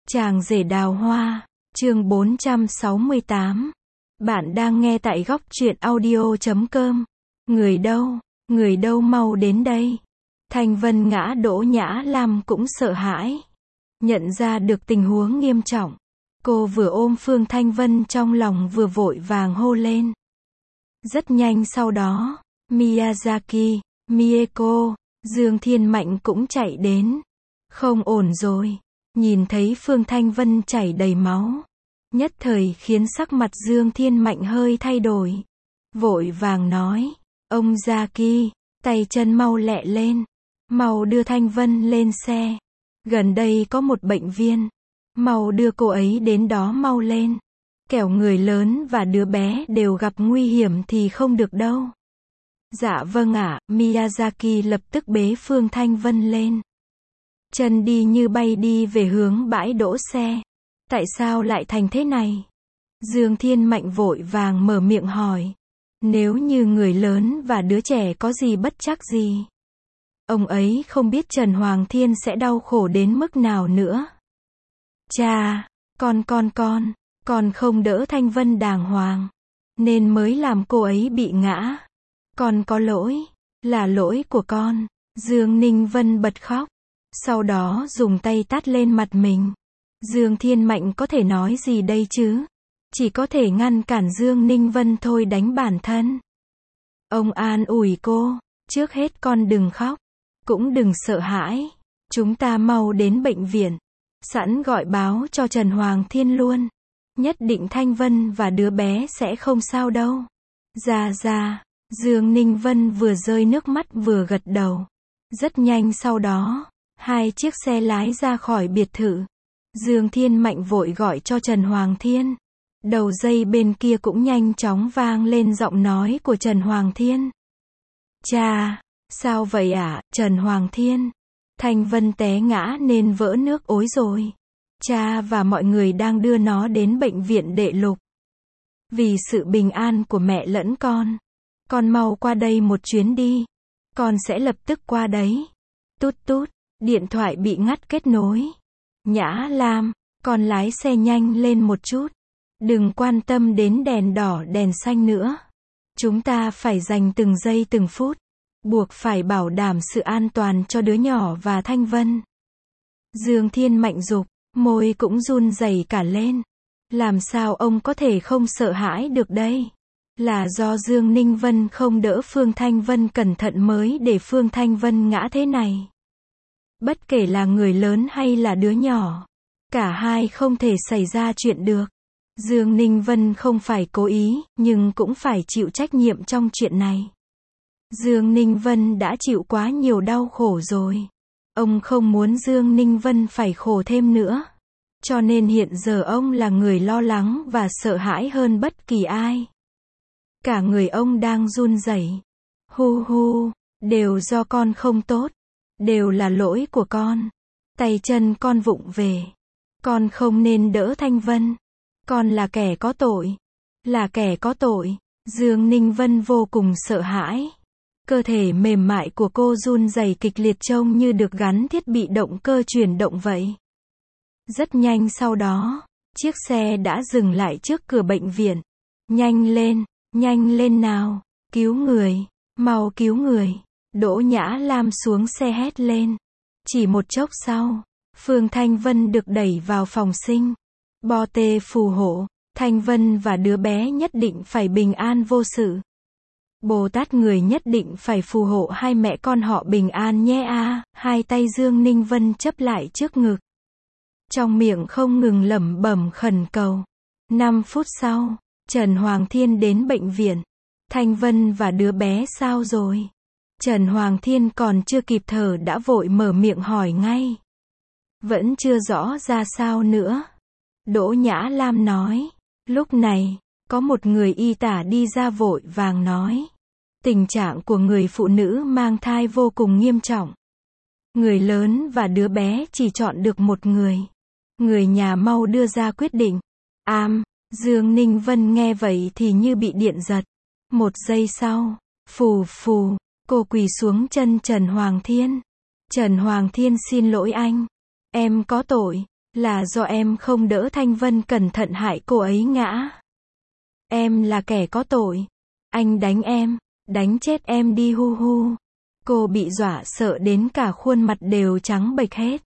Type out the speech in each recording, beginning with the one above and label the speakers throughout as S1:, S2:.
S1: Chàng rể đào hoa, chương 468. Bạn đang nghe tại góc truyện audio.com. Người đâu mau đến đây. Thanh Vân ngã Đỗ Nhã Lam cũng sợ hãi. Nhận ra được tình huống nghiêm trọng. Cô vừa ôm Phương Thanh Vân trong lòng vừa vội vàng hô lên. Rất nhanh sau đó, Miyazaki, Mieko, Dương Thiên Mạnh cũng chạy đến. Không ổn rồi. Nhìn thấy Phương Thanh Vân chảy đầy máu, nhất thời khiến sắc mặt Dương Thiên Mạnh hơi thay đổi. Vội vàng nói, ông Jaki, tay chân mau lẹ lên, mau đưa Thanh Vân lên xe. Gần đây có một bệnh viên, mau đưa cô ấy đến đó mau lên. Kẻo người lớn và đứa bé đều gặp nguy hiểm thì không được đâu. Dạ vâng ạ, Miyazaki lập tức bế Phương Thanh Vân lên. Chân đi như bay đi về hướng bãi đỗ xe. Tại sao lại thành thế này? Dương Thiên Mạnh vội vàng mở miệng hỏi. Nếu như người lớn và đứa trẻ có gì bất trắc gì, ông ấy không biết Trần Hoàng Thiên sẽ đau khổ đến mức nào nữa. Cha, con không đỡ Thanh Vân đàng hoàng, nên mới làm cô ấy bị ngã. Con có lỗi, là lỗi của con. Dương Ninh Vân bật khóc. Sau đó dùng tay tát lên mặt mình. Dương Thiên Mạnh có thể nói gì đây chứ? Chỉ có thể ngăn cản Dương Ninh Vân thôi đánh bản thân. Ông an ủi cô, trước hết con đừng khóc, cũng đừng sợ hãi. Chúng ta mau đến bệnh viện. Sẵn gọi báo cho Trần Hoàng Thiên luôn. Nhất định Thanh Vân và đứa bé sẽ không sao đâu. Dạ. Dương Ninh Vân vừa rơi nước mắt vừa gật đầu. Rất nhanh sau đó, hai chiếc xe lái ra khỏi biệt thự. Dương Thiên Mạnh vội gọi cho Trần Hoàng Thiên. Đầu dây bên kia cũng nhanh chóng vang lên giọng nói của Trần Hoàng Thiên. Cha, sao vậy ạ, Trần Hoàng Thiên? Thanh Vân té ngã nên vỡ nước ối rồi. Cha và mọi người đang đưa nó đến bệnh viện Đệ Lục. Vì sự bình an của mẹ lẫn con mau qua đây một chuyến đi. Con sẽ lập tức qua đấy. Tút tút. Điện thoại bị ngắt kết nối. Nhã Lam, con lái xe nhanh lên một chút. Đừng quan tâm đến đèn đỏ đèn xanh nữa. Chúng ta phải dành từng giây từng phút. Buộc phải bảo đảm sự an toàn cho đứa nhỏ và Thanh Vân. Dương Thiên Mạnh giục, môi cũng run rẩy cả lên. Làm sao ông có thể không sợ hãi được đây? Là do Dương Ninh Vân không đỡ Phương Thanh Vân cẩn thận mới để Phương Thanh Vân ngã thế này. Bất kể là người lớn hay là đứa nhỏ, cả hai không thể xảy ra chuyện được. Dương Ninh Vân không phải cố ý, nhưng cũng phải chịu trách nhiệm trong chuyện này. Dương Ninh Vân đã chịu quá nhiều đau khổ rồi. Ông không muốn Dương Ninh Vân phải khổ thêm nữa. Cho nên hiện giờ ông là người lo lắng và sợ hãi hơn bất kỳ ai. Cả người ông đang run rẩy. Hu, đều do con không tốt. Đều là lỗi của con. Tay chân con vụng về. Con không nên đỡ Thanh Vân. Con là kẻ có tội. Là kẻ có tội. Dương Ninh Vân vô cùng sợ hãi. Cơ thể mềm mại của cô run rẩy kịch liệt trông như được gắn thiết bị động cơ chuyển động vậy. Rất nhanh sau đó, chiếc xe đã dừng lại trước cửa bệnh viện. Nhanh lên nào, cứu người, mau cứu người. Đỗ Nhã Lam xuống xe hét lên. Chỉ một chốc sau, Phương Thanh Vân được đẩy vào phòng sinh. Bo tê phù hộ, Thanh Vân và đứa bé nhất định phải bình an vô sự. Bồ Tát người nhất định phải phù hộ hai mẹ con họ bình an nhé a. Hai tay Dương Ninh Vân chấp lại trước ngực. Trong miệng không ngừng lẩm bẩm khẩn cầu. 5 phút sau, Trần Hoàng Thiên đến bệnh viện. Thanh Vân và đứa bé sao rồi? Trần Hoàng Thiên còn chưa kịp thở đã vội mở miệng hỏi ngay. Vẫn chưa rõ ra sao nữa. Đỗ Nhã Lam nói. Lúc này, có một người y tá đi ra vội vàng nói. Tình trạng của người phụ nữ mang thai vô cùng nghiêm trọng. Người lớn và đứa bé chỉ chọn được một người. Người nhà mau đưa ra quyết định. Dương Ninh Vân nghe vậy thì như bị điện giật. Một giây sau, phù, cô quỳ xuống chân Trần Hoàng Thiên. Trần Hoàng Thiên xin lỗi anh. Em có tội. Là do em không đỡ Thanh Vân cẩn thận hại cô ấy ngã. Em là kẻ có tội. Anh đánh em, đánh chết em đi hu hu. Cô bị dọa sợ đến cả khuôn mặt đều trắng bệch hết.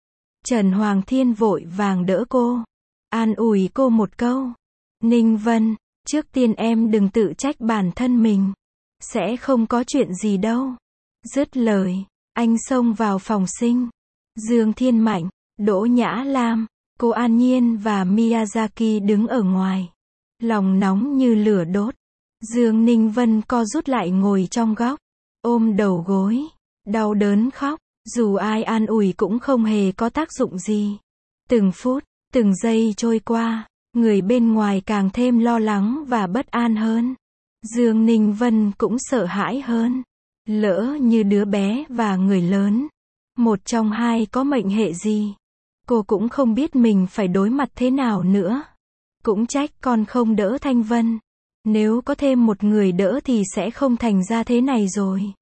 S1: Trần Hoàng Thiên vội vàng đỡ cô, an ủi cô một câu. Ninh Vân, trước tiên em đừng tự trách bản thân mình. Sẽ không có chuyện gì đâu. Dứt lời, anh xông vào phòng sinh. Dương Thiên Mạnh, Đỗ Nhã Lam, cô An Nhiên và Miyazaki đứng ở ngoài. Lòng nóng như lửa đốt. Dương Ninh Vân co rút lại ngồi trong góc, ôm đầu gối, đau đớn khóc. Dù ai an ủi cũng không hề có tác dụng gì. Từng phút, từng giây trôi qua, người bên ngoài càng thêm lo lắng và bất an hơn. Dương Ninh Vân cũng sợ hãi hơn. Lỡ như đứa bé và người lớn, một trong hai có mệnh hệ gì, cô cũng không biết mình phải đối mặt thế nào nữa. Cũng trách con không đỡ Thanh Vân. Nếu có thêm một người đỡ thì sẽ không thành ra thế này rồi.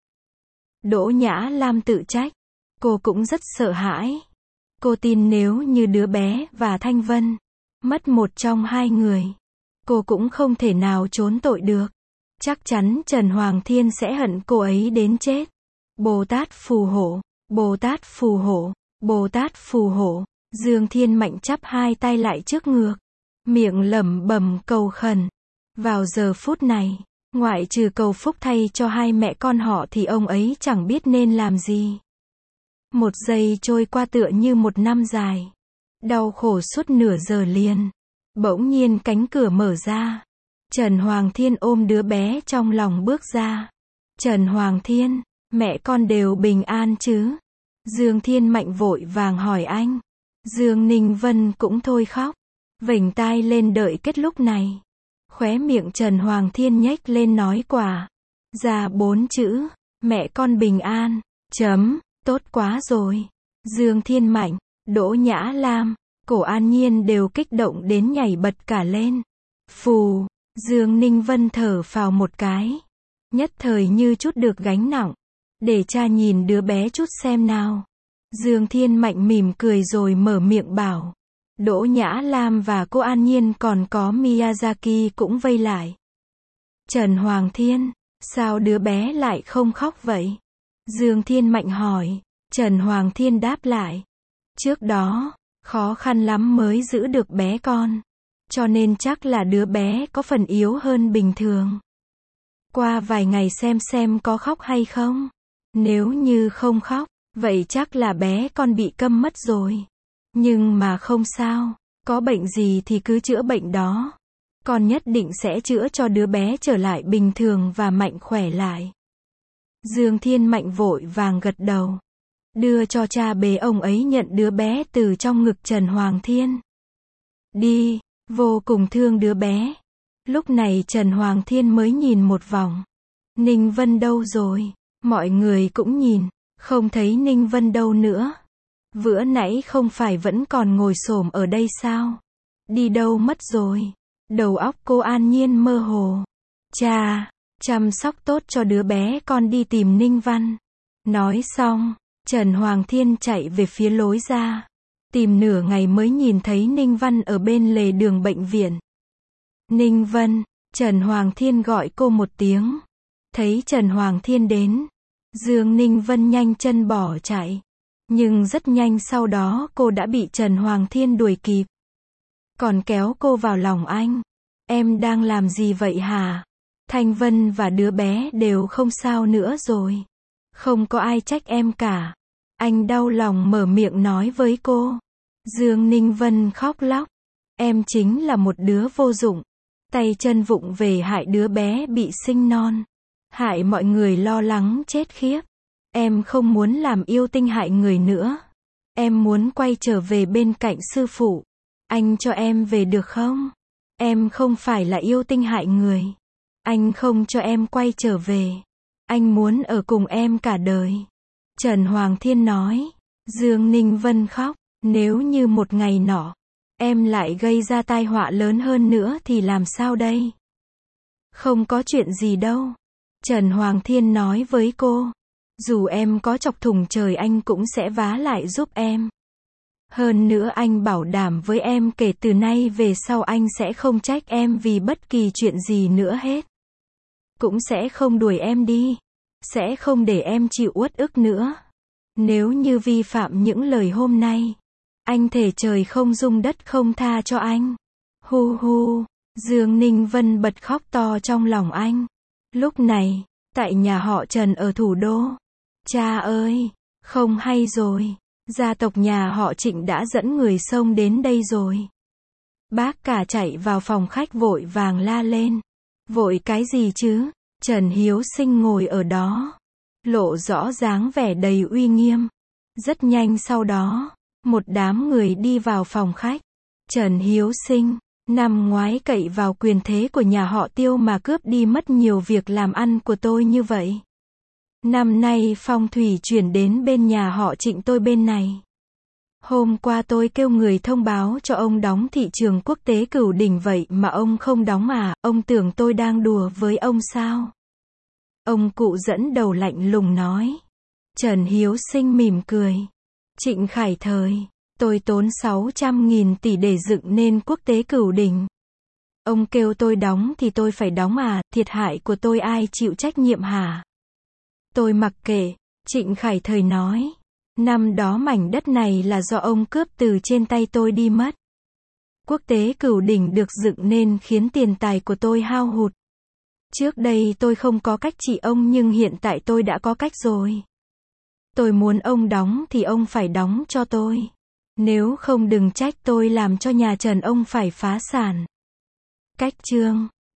S1: Đỗ Nhã Lam tự trách. Cô cũng rất sợ hãi. Cô tin nếu như đứa bé và Thanh Vân mất một trong hai người, cô cũng không thể nào trốn tội được. Chắc chắn Trần Hoàng Thiên sẽ hận cô ấy đến chết. Bồ Tát phù hộ, Bồ Tát phù hộ, Bồ Tát phù hộ. Dương Thiên Mạnh chắp hai tay lại trước ngực, miệng lẩm bẩm cầu khẩn. Vào giờ phút này, ngoại trừ cầu phúc thay cho hai mẹ con họ thì ông ấy chẳng biết nên làm gì. Một giây trôi qua tựa như một năm dài. Đau khổ suốt nửa giờ liền. Bỗng nhiên cánh cửa mở ra. Trần Hoàng Thiên ôm đứa bé trong lòng bước ra. Trần Hoàng Thiên, mẹ con đều bình an chứ? Dương Thiên Mạnh vội vàng hỏi anh. Dương Ninh Vân cũng thôi khóc, vểnh tai lên đợi kết lúc này. Khóe miệng Trần Hoàng Thiên nhếch lên nói quả ra 4 chữ, mẹ con bình an. Chấm. Tốt quá rồi. Dương Thiên Mạnh, Đỗ Nhã Lam, cổ An Nhiên đều kích động đến nhảy bật cả lên. Phù, Dương Ninh Vân thở phào một cái. Nhất thời như chút được gánh nặng. Để cha nhìn đứa bé chút xem nào. Dương Thiên Mạnh mỉm cười rồi mở miệng bảo. Đỗ Nhã Lam và cô An Nhiên còn có Miyazaki cũng vây lại. Trần Hoàng Thiên, sao đứa bé lại không khóc vậy? Dương Thiên Mạnh hỏi. Trần Hoàng Thiên đáp lại. Trước đó, khó khăn lắm mới giữ được bé con. Cho nên chắc là đứa bé có phần yếu hơn bình thường. Qua vài ngày xem có khóc hay không. Nếu như không khóc, vậy chắc là bé con bị câm mất rồi. Nhưng mà không sao, có bệnh gì thì cứ chữa bệnh đó. Con nhất định sẽ chữa cho đứa bé trở lại bình thường và mạnh khỏe lại. Dương Thiên Mạnh vội vàng gật đầu. Đưa cho cha bế ông ấy nhận đứa bé từ trong ngực Trần Hoàng Thiên. Đi, vô cùng thương đứa bé. Lúc này Trần Hoàng Thiên mới nhìn một vòng. Ninh Vân đâu rồi? Mọi người cũng nhìn, không thấy Ninh Vân đâu nữa. Bữa nãy không phải vẫn còn ngồi xổm ở đây sao? Đi đâu mất rồi? Đầu óc cô An Nhiên mơ hồ. Cha, chăm sóc tốt cho đứa bé con đi tìm Ninh Văn. Nói xong, Trần Hoàng Thiên chạy về phía lối ra. Tìm nửa ngày mới nhìn thấy Ninh Văn ở bên lề đường bệnh viện. Ninh Vân, Trần Hoàng Thiên gọi cô một tiếng. Thấy Trần Hoàng Thiên đến, Dương Ninh Vân nhanh chân bỏ chạy. Nhưng rất nhanh sau đó cô đã bị Trần Hoàng Thiên đuổi kịp. Còn kéo cô vào lòng anh. Em đang làm gì vậy hả? Thanh Vân và đứa bé đều không sao nữa rồi. Không có ai trách em cả. Anh đau lòng mở miệng nói với cô. Dương Ninh Vân khóc lóc. Em chính là một đứa vô dụng. Tay chân vụng về hại đứa bé bị sinh non. Hại mọi người lo lắng chết khiếp. Em không muốn làm yêu tinh hại người nữa. Em muốn quay trở về bên cạnh sư phụ. Anh cho em về được không? Em không phải là yêu tinh hại người. Anh không cho em quay trở về. Anh muốn ở cùng em cả đời. Trần Hoàng Thiên nói. Dương Ninh Vân khóc. Nếu như một ngày nọ, em lại gây ra tai họa lớn hơn nữa thì làm sao đây? Không có chuyện gì đâu. Trần Hoàng Thiên nói với cô. Dù em có chọc thủng trời anh cũng sẽ vá lại giúp em. Hơn nữa anh bảo đảm với em kể từ nay về sau anh sẽ không trách em vì bất kỳ chuyện gì nữa hết. Cũng sẽ không đuổi em đi. Sẽ không để em chịu uất ức nữa. Nếu như vi phạm những lời hôm nay, anh thề trời không dung đất không tha cho anh. Hu hu, Dương Ninh Vân bật khóc to trong lòng anh. Lúc này, tại nhà họ Trần ở thủ đô. Cha ơi, không hay rồi. Gia tộc nhà họ Trịnh đã dẫn người xông đến đây rồi. Bác cả chạy vào phòng khách vội vàng la lên. Vội cái gì chứ? Trần Hiếu Sinh ngồi ở đó, lộ rõ dáng vẻ đầy uy nghiêm. Rất nhanh sau đó, một đám người đi vào phòng khách. Trần Hiếu Sinh, năm ngoái cậy vào quyền thế của nhà họ Tiêu mà cướp đi mất nhiều việc làm ăn của tôi như vậy. Năm nay phong thủy chuyển đến bên nhà họ Trịnh tôi bên này. Hôm qua tôi kêu người thông báo cho ông đóng thị trường quốc tế Cửu Đỉnh vậy mà ông không đóng à, ông tưởng tôi đang đùa với ông sao? Ông cụ dẫn đầu lạnh lùng nói. Trần Hiếu Sinh mỉm cười. Trịnh Khải Thời, tôi tốn 600.000 tỷ để dựng nên quốc tế Cửu Đỉnh. Ông kêu tôi đóng thì tôi phải đóng à, thiệt hại của tôi ai chịu trách nhiệm hả? Tôi mặc kệ, Trịnh Khải Thời nói. Năm đó mảnh đất này là do ông cướp từ trên tay tôi đi mất. Quốc tế Cửu Đỉnh được dựng nên khiến tiền tài của tôi hao hụt. Trước đây tôi không có cách trị ông nhưng hiện tại tôi đã có cách rồi. Tôi muốn ông đóng thì ông phải đóng cho tôi. Nếu không đừng trách tôi làm cho nhà Trần ông phải phá sản. Cách chương